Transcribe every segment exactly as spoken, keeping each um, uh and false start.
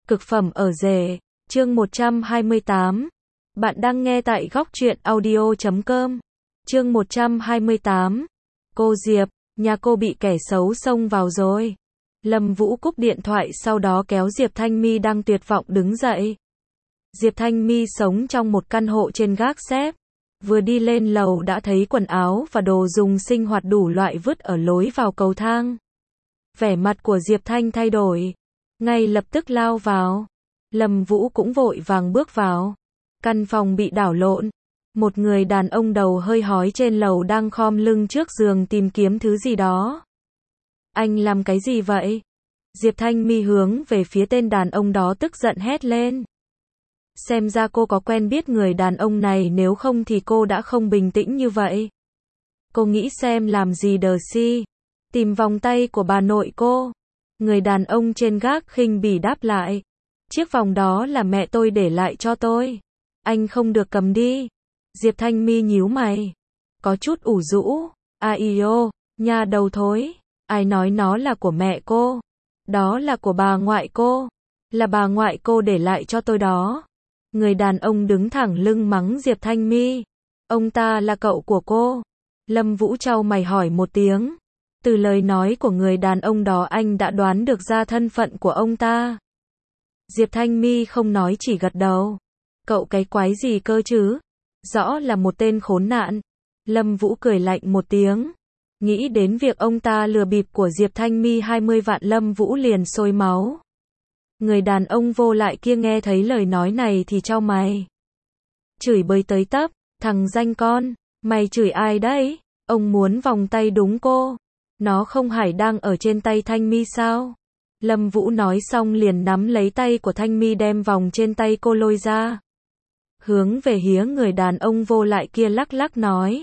Cực phẩm ở rể, chương một trăm hai mươi tám. Bạn đang nghe tại góc truyện audio chấm com. Chương một trăm hai mươi tám. Cô Diệp, nhà cô bị kẻ xấu xông vào rồi. Lâm Vũ cúp điện thoại sau đó kéo Diệp Thanh My đang tuyệt vọng đứng dậy. Diệp Thanh My sống trong một căn hộ trên gác xếp. Vừa đi lên lầu đã thấy quần áo và đồ dùng sinh hoạt đủ loại vứt ở lối vào cầu thang. Vẻ mặt của Diệp Thanh thay đổi. Ngay lập tức lao vào. Lâm Vũ cũng vội vàng bước vào. Căn phòng bị đảo lộn. Một người đàn ông đầu hơi hói trên lầu đang khom lưng trước giường tìm kiếm thứ gì đó. Anh làm cái gì vậy? Diệp Thanh My hướng về phía tên đàn ông đó tức giận hét lên. Xem ra cô có quen biết người đàn ông này, nếu không thì cô đã không bình tĩnh như vậy. Cô nghĩ xem làm gì đờ si. Tìm vòng tay của bà nội cô. Người đàn ông trên gác khinh bỉ đáp lại. Chiếc vòng đó là mẹ tôi để lại cho tôi. Anh không được cầm đi. Diệp Thanh My nhíu mày. Có chút ủ rũ. Ai ô, nhà đầu thối. Ai nói nó là của mẹ cô? Đó là của bà ngoại cô. Là bà ngoại cô để lại cho tôi đó. Người đàn ông đứng thẳng lưng mắng Diệp Thanh My. Ông ta là cậu của cô. Lâm Vũ chau mày hỏi một tiếng. Từ lời nói của người đàn ông đó anh đã đoán được ra thân phận của ông ta. Diệp Thanh My không nói chỉ gật đầu. Cậu cái quái gì cơ chứ? Rõ là một tên khốn nạn. Lâm Vũ cười lạnh một tiếng. Nghĩ đến việc ông ta lừa bịp của Diệp Thanh My hai mươi vạn, Lâm Vũ liền sôi máu. Người đàn ông vô lại kia nghe thấy lời nói này thì chau mày. Chửi bới tới tấp, thằng danh con, mày chửi ai đấy? Ông muốn vòng tay đúng cô. Nó không phải đang ở trên tay Thanh My sao? Lâm Vũ nói xong liền nắm lấy tay của Thanh My đem vòng trên tay cô lôi ra. Hướng về phía người đàn ông vô lại kia lắc lắc nói.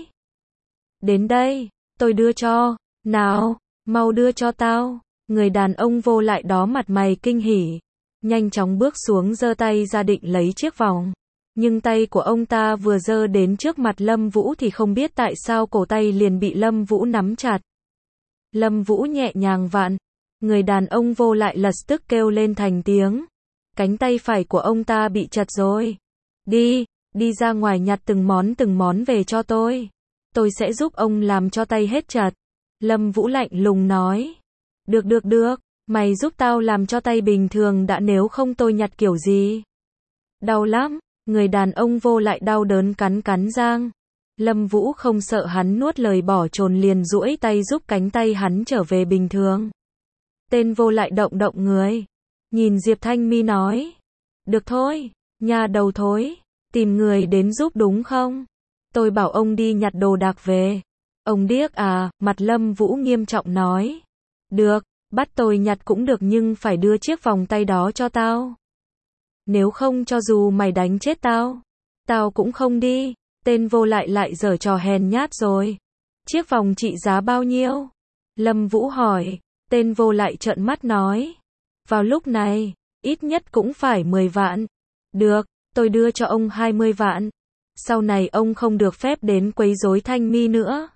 Đến đây, tôi đưa cho, nào, mau đưa cho tao. Người đàn ông vô lại đó mặt mày kinh hỉ. Nhanh chóng bước xuống giơ tay ra định lấy chiếc vòng. Nhưng tay của ông ta vừa giơ đến trước mặt Lâm Vũ thì không biết tại sao cổ tay liền bị Lâm Vũ nắm chặt. Lâm Vũ nhẹ nhàng vặn. Người đàn ông vô lại lập tức kêu lên thành tiếng. Cánh tay phải của ông ta bị chặt rồi. Đi, đi ra ngoài nhặt từng món từng món về cho tôi. Tôi sẽ giúp ông làm cho tay hết chặt. Lâm Vũ lạnh lùng nói. Được được được, mày giúp tao làm cho tay bình thường đã, nếu không tôi nhặt kiểu gì. Đau lắm, người đàn ông vô lại đau đớn cắn cắn răng. Lâm Vũ không sợ hắn nuốt lời bỏ trồn liền duỗi tay giúp cánh tay hắn trở về bình thường. Tên vô lại động động người. Nhìn Diệp Thanh My nói. Được thôi, nhà đầu thối. Tìm người đến giúp đúng không? Tôi bảo ông đi nhặt đồ đạc về. Ông điếc à? Mặt Lâm Vũ nghiêm trọng nói. Được, bắt tôi nhặt cũng được nhưng phải đưa chiếc vòng tay đó cho tao. Nếu không cho dù mày đánh chết tao, tao cũng không đi. Tên vô lại lại giở trò hèn nhát rồi. Chiếc vòng trị giá bao nhiêu? Lâm Vũ hỏi. Tên vô lại trợn mắt nói. Vào lúc này, ít nhất cũng phải mười vạn. Được, tôi đưa cho ông hai mươi vạn. Sau này ông không được phép đến quấy rối Thanh My nữa.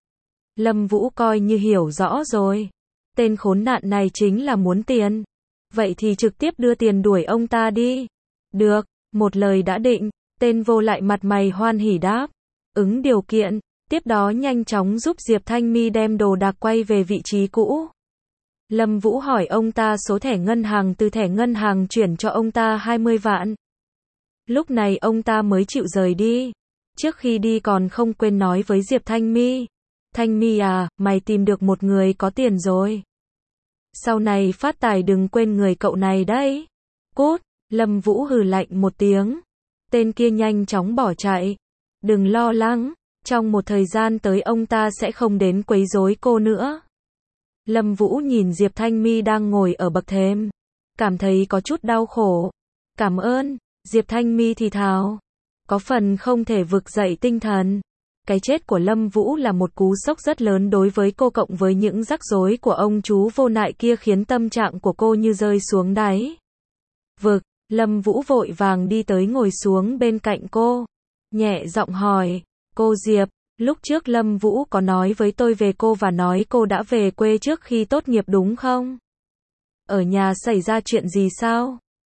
Lâm Vũ coi như hiểu rõ rồi. Tên khốn nạn này chính là muốn tiền. Vậy thì trực tiếp đưa tiền đuổi ông ta đi. Được, một lời đã định. Tên vô lại mặt mày hoan hỉ đáp. Ứng điều kiện. Tiếp đó nhanh chóng giúp Diệp Thanh My đem đồ đạc quay về vị trí cũ. Lâm Vũ hỏi ông ta số thẻ ngân hàng, từ thẻ ngân hàng chuyển cho ông ta hai mươi vạn. Lúc này ông ta mới chịu rời đi. Trước khi đi còn không quên nói với Diệp Thanh My. Thanh My à, mày tìm được một người có tiền rồi. Sau này phát tài đừng quên người cậu này đấy. Cút, Lâm Vũ hừ lạnh một tiếng. Tên kia nhanh chóng bỏ chạy. Đừng lo lắng, trong một thời gian tới ông ta sẽ không đến quấy rối cô nữa. Lâm Vũ nhìn Diệp Thanh My đang ngồi ở bậc thềm. Cảm thấy có chút đau khổ. Cảm ơn, Diệp Thanh My thì thào. Có phần không thể vực dậy tinh thần. Cái chết của Lâm Vũ là một cú sốc rất lớn đối với cô, cộng với những rắc rối của ông chú vô lại kia khiến tâm trạng của cô như rơi xuống đáy vực. Lâm Vũ vội vàng đi tới ngồi xuống bên cạnh cô. Nhẹ giọng hỏi. Cô Diệp, lúc trước Lâm Vũ có nói với tôi về cô và nói cô đã về quê trước khi tốt nghiệp đúng không? Ở nhà xảy ra chuyện gì sao?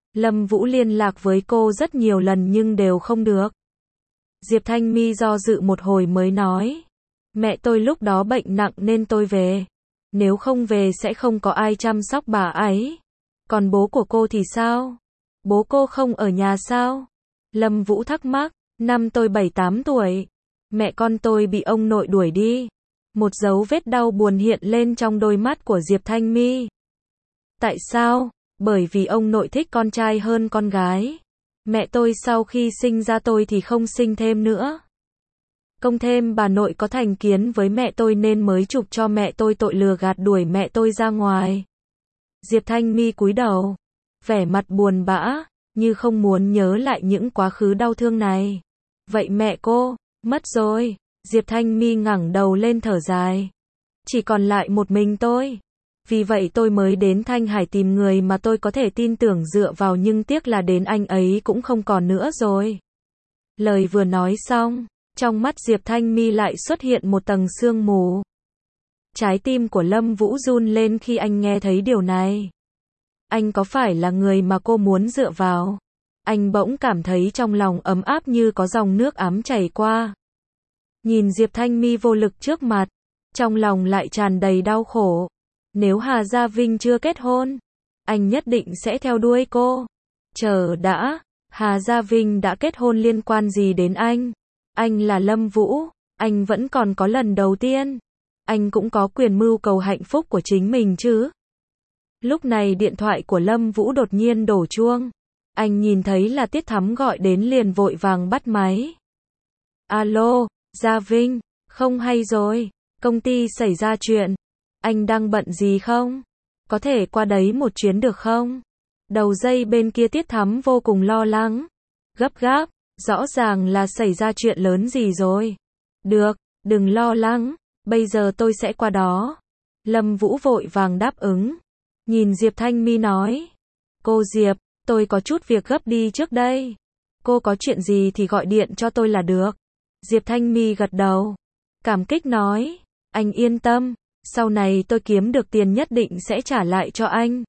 Lâm Vũ liên lạc với cô rất nhiều lần nhưng đều không được. Diệp Thanh My do dự một hồi mới nói. Mẹ tôi lúc đó bệnh nặng nên tôi về. Nếu không về sẽ không có ai chăm sóc bà ấy. Còn bố của cô thì sao? Bố cô không ở nhà sao? Lâm Vũ thắc mắc. Năm tôi bảy tám tuổi. Mẹ con tôi bị ông nội đuổi đi. Một dấu vết đau buồn hiện lên trong đôi mắt của Diệp Thanh My. Tại sao? Bởi vì ông nội thích con trai hơn con gái. Mẹ tôi sau khi sinh ra tôi thì không sinh thêm nữa. Cộng thêm bà nội có thành kiến với mẹ tôi nên mới chụp cho mẹ tôi tội lừa gạt đuổi mẹ tôi ra ngoài. Diệp Thanh My cúi đầu, vẻ mặt buồn bã, như không muốn nhớ lại những quá khứ đau thương này. Vậy mẹ cô, mất rồi. Diệp Thanh My ngẩng đầu lên thở dài. Chỉ còn lại một mình tôi. Vì vậy tôi mới đến Thanh Hải tìm người mà tôi có thể tin tưởng dựa vào nhưng tiếc là đến anh ấy cũng không còn nữa rồi. Lời vừa nói xong, trong mắt Diệp Thanh My lại xuất hiện một tầng sương mù. Trái tim của Lâm Vũ run lên khi anh nghe thấy điều này. Anh có phải là người mà cô muốn dựa vào? Anh bỗng cảm thấy trong lòng ấm áp như có dòng nước ấm chảy qua. Nhìn Diệp Thanh My vô lực trước mặt, trong lòng lại tràn đầy đau khổ. Nếu Hà Gia Vinh chưa kết hôn, anh nhất định sẽ theo đuôi cô. Chờ đã, Hà Gia Vinh đã kết hôn liên quan gì đến anh? Anh là Lâm Vũ, anh vẫn còn có lần đầu tiên. Anh cũng có quyền mưu cầu hạnh phúc của chính mình chứ. Lúc này điện thoại của Lâm Vũ đột nhiên đổ chuông. Anh nhìn thấy là Tiết Thắm gọi đến liền vội vàng bắt máy. Alo, Gia Vinh, không hay rồi, công ty xảy ra chuyện. Anh đang bận gì không? Có thể qua đấy một chuyến được không? Đầu dây bên kia Tiết Thắm vô cùng lo lắng. Gấp gáp, rõ ràng là xảy ra chuyện lớn gì rồi. Được, đừng lo lắng, bây giờ tôi sẽ qua đó. Lâm Vũ vội vàng đáp ứng. Nhìn Diệp Thanh My nói. Cô Diệp, tôi có chút việc gấp đi trước đây. Cô có chuyện gì thì gọi điện cho tôi là được. Diệp Thanh My gật đầu. Cảm kích nói. Anh yên tâm. Sau này tôi kiếm được tiền nhất định sẽ trả lại cho anh.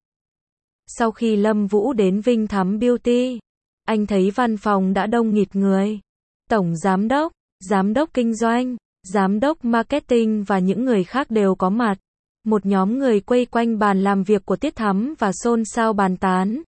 Sau khi Lâm Vũ đến Vinh Thắm Beauty, anh thấy văn phòng đã đông nghịt người. Tổng giám đốc, giám đốc kinh doanh, giám đốc marketing và những người khác đều có mặt. Một nhóm người quây quanh bàn làm việc của Tiết Thắm và xôn xao bàn tán.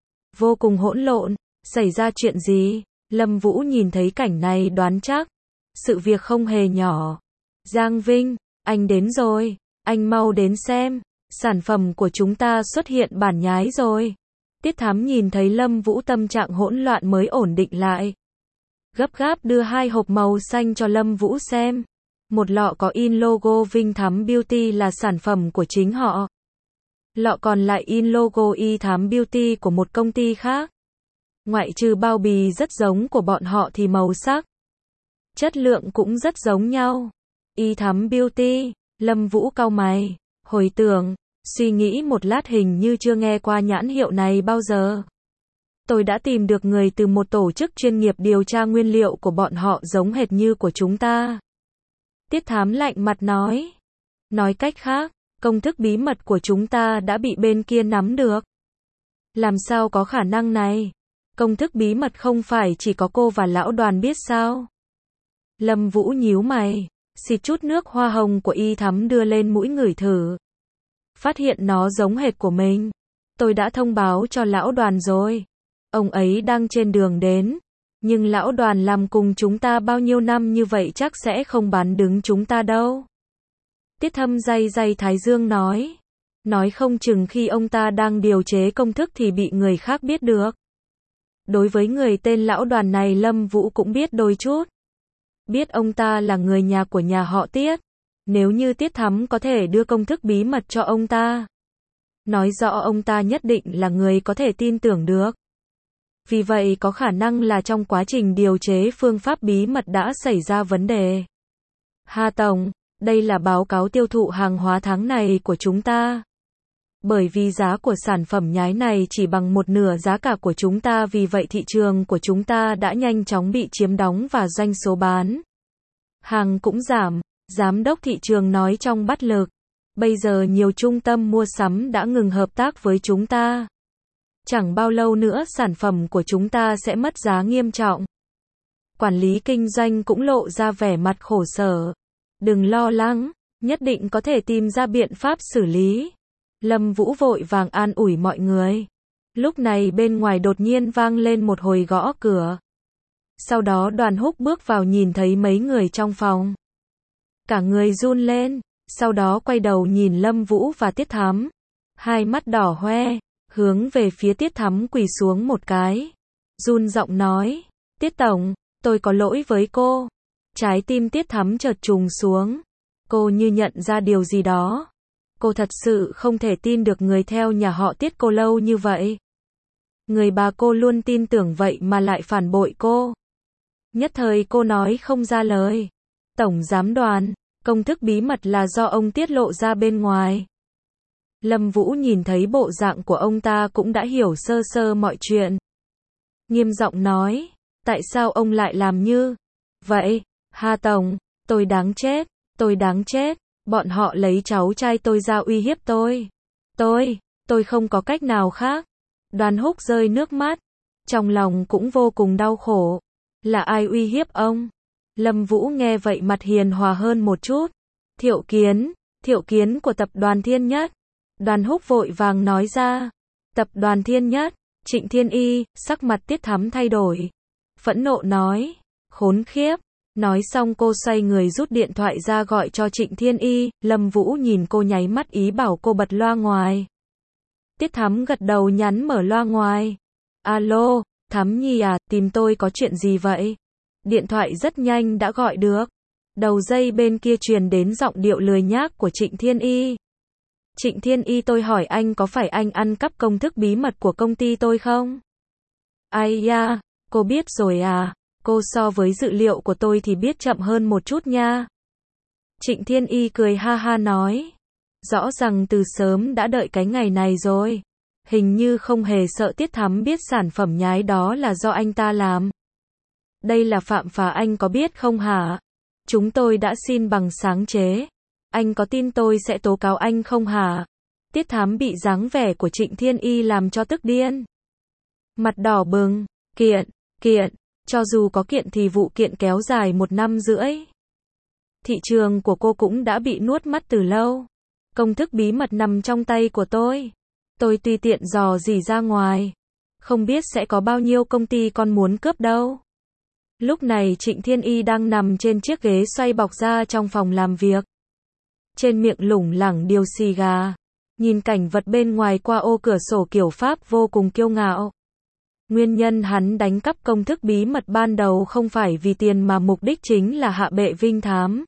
Vô cùng hỗn lộn, xảy ra chuyện gì? Lâm Vũ nhìn thấy cảnh này đoán chắc. Sự việc không hề nhỏ. Giang Vinh, anh đến rồi, anh mau đến xem, sản phẩm của chúng ta xuất hiện bản nhái rồi. Tiết Thắm nhìn thấy Lâm Vũ tâm trạng hỗn loạn mới ổn định lại. Gấp gáp đưa hai hộp màu xanh cho Lâm Vũ xem. Một lọ có in logo Vinh Thắm Beauty là sản phẩm của chính họ. Lọ còn lại in logo Y Thắm Beauty của một công ty khác. Ngoại trừ bao bì rất giống của bọn họ thì màu sắc, chất lượng cũng rất giống nhau. Y Thắm Beauty, Lâm Vũ cau mày, hồi tưởng, suy nghĩ một lát hình như chưa nghe qua nhãn hiệu này bao giờ. Tôi đã tìm được người từ một tổ chức chuyên nghiệp điều tra nguyên liệu của bọn họ giống hệt như của chúng ta. Tiết Thám lạnh mặt nói. Nói cách khác, công thức bí mật của chúng ta đã bị bên kia nắm được. Làm sao có khả năng này? Công thức bí mật không phải chỉ có cô và lão Đoàn biết sao? Lâm Vũ nhíu mày, xịt chút nước hoa hồng của Y Thắm đưa lên mũi ngửi thử. Phát hiện nó giống hệt của mình. Tôi đã thông báo cho lão Đoàn rồi. Ông ấy đang trên đường đến. Nhưng lão Đoàn làm cùng chúng ta bao nhiêu năm như vậy chắc sẽ không bán đứng chúng ta đâu. Tiết Thâm day day thái dương nói. Nói không chừng khi ông ta đang điều chế công thức thì bị người khác biết được. Đối với người tên lão Đoàn này Lâm Vũ cũng biết đôi chút. Biết ông ta là người nhà của nhà họ Tiết. Nếu như Tiết Thắm có thể đưa công thức bí mật cho ông ta, nói rõ ông ta nhất định là người có thể tin tưởng được. Vì vậy có khả năng là trong quá trình điều chế phương pháp bí mật đã xảy ra vấn đề. Hà Tổng, đây là báo cáo tiêu thụ hàng hóa tháng này của chúng ta. Bởi vì giá của sản phẩm nhái này chỉ bằng một nửa giá cả của chúng ta, vì vậy thị trường của chúng ta đã nhanh chóng bị chiếm đóng và doanh số bán hàng cũng giảm. Giám đốc thị trường nói trong bắt lực. Bây giờ nhiều trung tâm mua sắm đã ngừng hợp tác với chúng ta. Chẳng bao lâu nữa sản phẩm của chúng ta sẽ mất giá nghiêm trọng. Quản lý kinh doanh cũng lộ ra vẻ mặt khổ sở. Đừng lo lắng, nhất định có thể tìm ra biện pháp xử lý. Lâm Vũ vội vàng an ủi mọi người. Lúc này bên ngoài đột nhiên vang lên một hồi gõ cửa. Sau đó Đoàn Húc bước vào nhìn thấy mấy người trong phòng. Cả người run lên, sau đó quay đầu nhìn Lâm Vũ và Tiết Thắm. Hai mắt đỏ hoe, hướng về phía Tiết Thắm quỳ xuống một cái. Run giọng nói, Tiết Tổng, tôi có lỗi với cô. Trái tim Tiết Thắm chợt trùng xuống. Cô như nhận ra điều gì đó. Cô thật sự không thể tin được người theo nhà họ Tiết cô lâu như vậy. Người bà cô luôn tin tưởng vậy mà lại phản bội cô. Nhất thời cô nói không ra lời. Tổng giám Đoàn, công thức bí mật là do ông tiết lộ ra bên ngoài. Lâm Vũ nhìn thấy bộ dạng của ông ta cũng đã hiểu sơ sơ mọi chuyện. Nghiêm giọng nói, tại sao ông lại làm như vậy? Hà Tổng, tôi đáng chết, tôi đáng chết, bọn họ lấy cháu trai tôi ra uy hiếp tôi. Tôi, tôi không có cách nào khác. Đoàn Húc rơi nước mắt, trong lòng cũng vô cùng đau khổ. Là ai uy hiếp ông? Lâm Vũ nghe vậy mặt hiền hòa hơn một chút. Thiệu Kiến, Thiệu Kiến của tập đoàn Thiên Nhất. Đoàn Húc vội vàng nói ra. Tập đoàn Thiên Nhất, Trịnh Thiên Y, sắc mặt Tiết Thắm thay đổi. Phẫn nộ nói, khốn khiếp. Nói xong cô xoay người rút điện thoại ra gọi cho Trịnh Thiên Y. Lâm Vũ nhìn cô nháy mắt ý bảo cô bật loa ngoài. Tiết Thắm gật đầu nhắn mở loa ngoài. Alo, Thắm Nhi à, tìm tôi có chuyện gì vậy? Điện thoại rất nhanh đã gọi được. Đầu dây bên kia truyền đến giọng điệu lười nhác của Trịnh Thiên Y. Trịnh Thiên Y, tôi hỏi anh có phải anh ăn cắp công thức bí mật của công ty tôi không? Ai da, cô biết rồi à? Cô so với dữ liệu của tôi thì biết chậm hơn một chút nha. Trịnh Thiên Y cười ha ha nói. Rõ ràng từ sớm đã đợi cái ngày này rồi. Hình như không hề sợ Tiết Thắm biết sản phẩm nhái đó là do anh ta làm. Đây là phạm phà anh có biết không hả? Chúng tôi đã xin bằng sáng chế. Anh có tin tôi sẽ tố cáo anh không hả? Tiết Thắm bị dáng vẻ của Trịnh Thiên Y làm cho tức điên. Mặt đỏ bừng, kiện, kiện, cho dù có kiện thì vụ kiện kéo dài một năm rưỡi. Thị trường của cô cũng đã bị nuốt mất từ lâu. Công thức bí mật nằm trong tay của tôi. Tôi tùy tiện dò dỉ ra ngoài. Không biết sẽ có bao nhiêu công ty con muốn cướp đâu. Lúc này Trịnh Thiên Y đang nằm trên chiếc ghế xoay bọc ra trong phòng làm việc. Trên miệng lủng lẳng điếu xì gà. Nhìn cảnh vật bên ngoài qua ô cửa sổ kiểu Pháp vô cùng kiêu ngạo. Nguyên nhân hắn đánh cắp công thức bí mật ban đầu không phải vì tiền mà mục đích chính là hạ bệ Vinh Thám.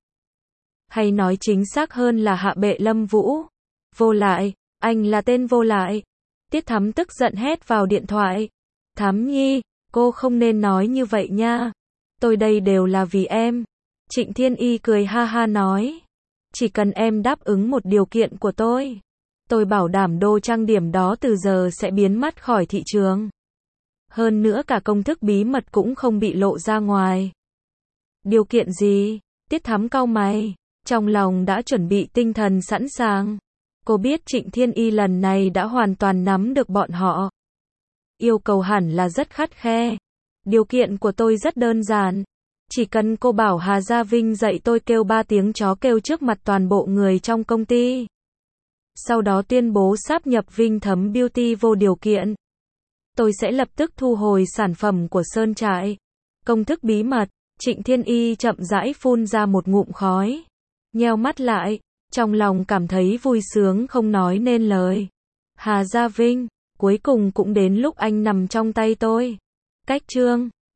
Hay nói chính xác hơn là hạ bệ Lâm Vũ. Vô lại, anh là tên vô lại. Tiết Thắm tức giận hét vào điện thoại. Thắm Nhi, cô không nên nói như vậy nha. Tôi đây đều là vì em. Trịnh Thiên Y cười ha ha nói. Chỉ cần em đáp ứng một điều kiện của tôi. Tôi bảo đảm đồ trang điểm đó từ giờ sẽ biến mất khỏi thị trường. Hơn nữa cả công thức bí mật cũng không bị lộ ra ngoài. Điều kiện gì? Tiết Thắm cau mày. Trong lòng đã chuẩn bị tinh thần sẵn sàng. Cô biết Trịnh Thiên Y lần này đã hoàn toàn nắm được bọn họ. Yêu cầu hẳn là rất khắt khe. Điều kiện của tôi rất đơn giản. Chỉ cần cô bảo Hà Gia Vinh dạy tôi kêu ba tiếng chó kêu trước mặt toàn bộ người trong công ty. Sau đó tuyên bố sáp nhập Vinh Thấm Beauty vô điều kiện. Tôi sẽ lập tức thu hồi sản phẩm của Sơn Trại. Công thức bí mật, Trịnh Thiên Y chậm rãi phun ra một ngụm khói. Nheo mắt lại, trong lòng cảm thấy vui sướng không nói nên lời. Hà Gia Vinh, cuối cùng cũng đến lúc anh nằm trong tay tôi. Cách chương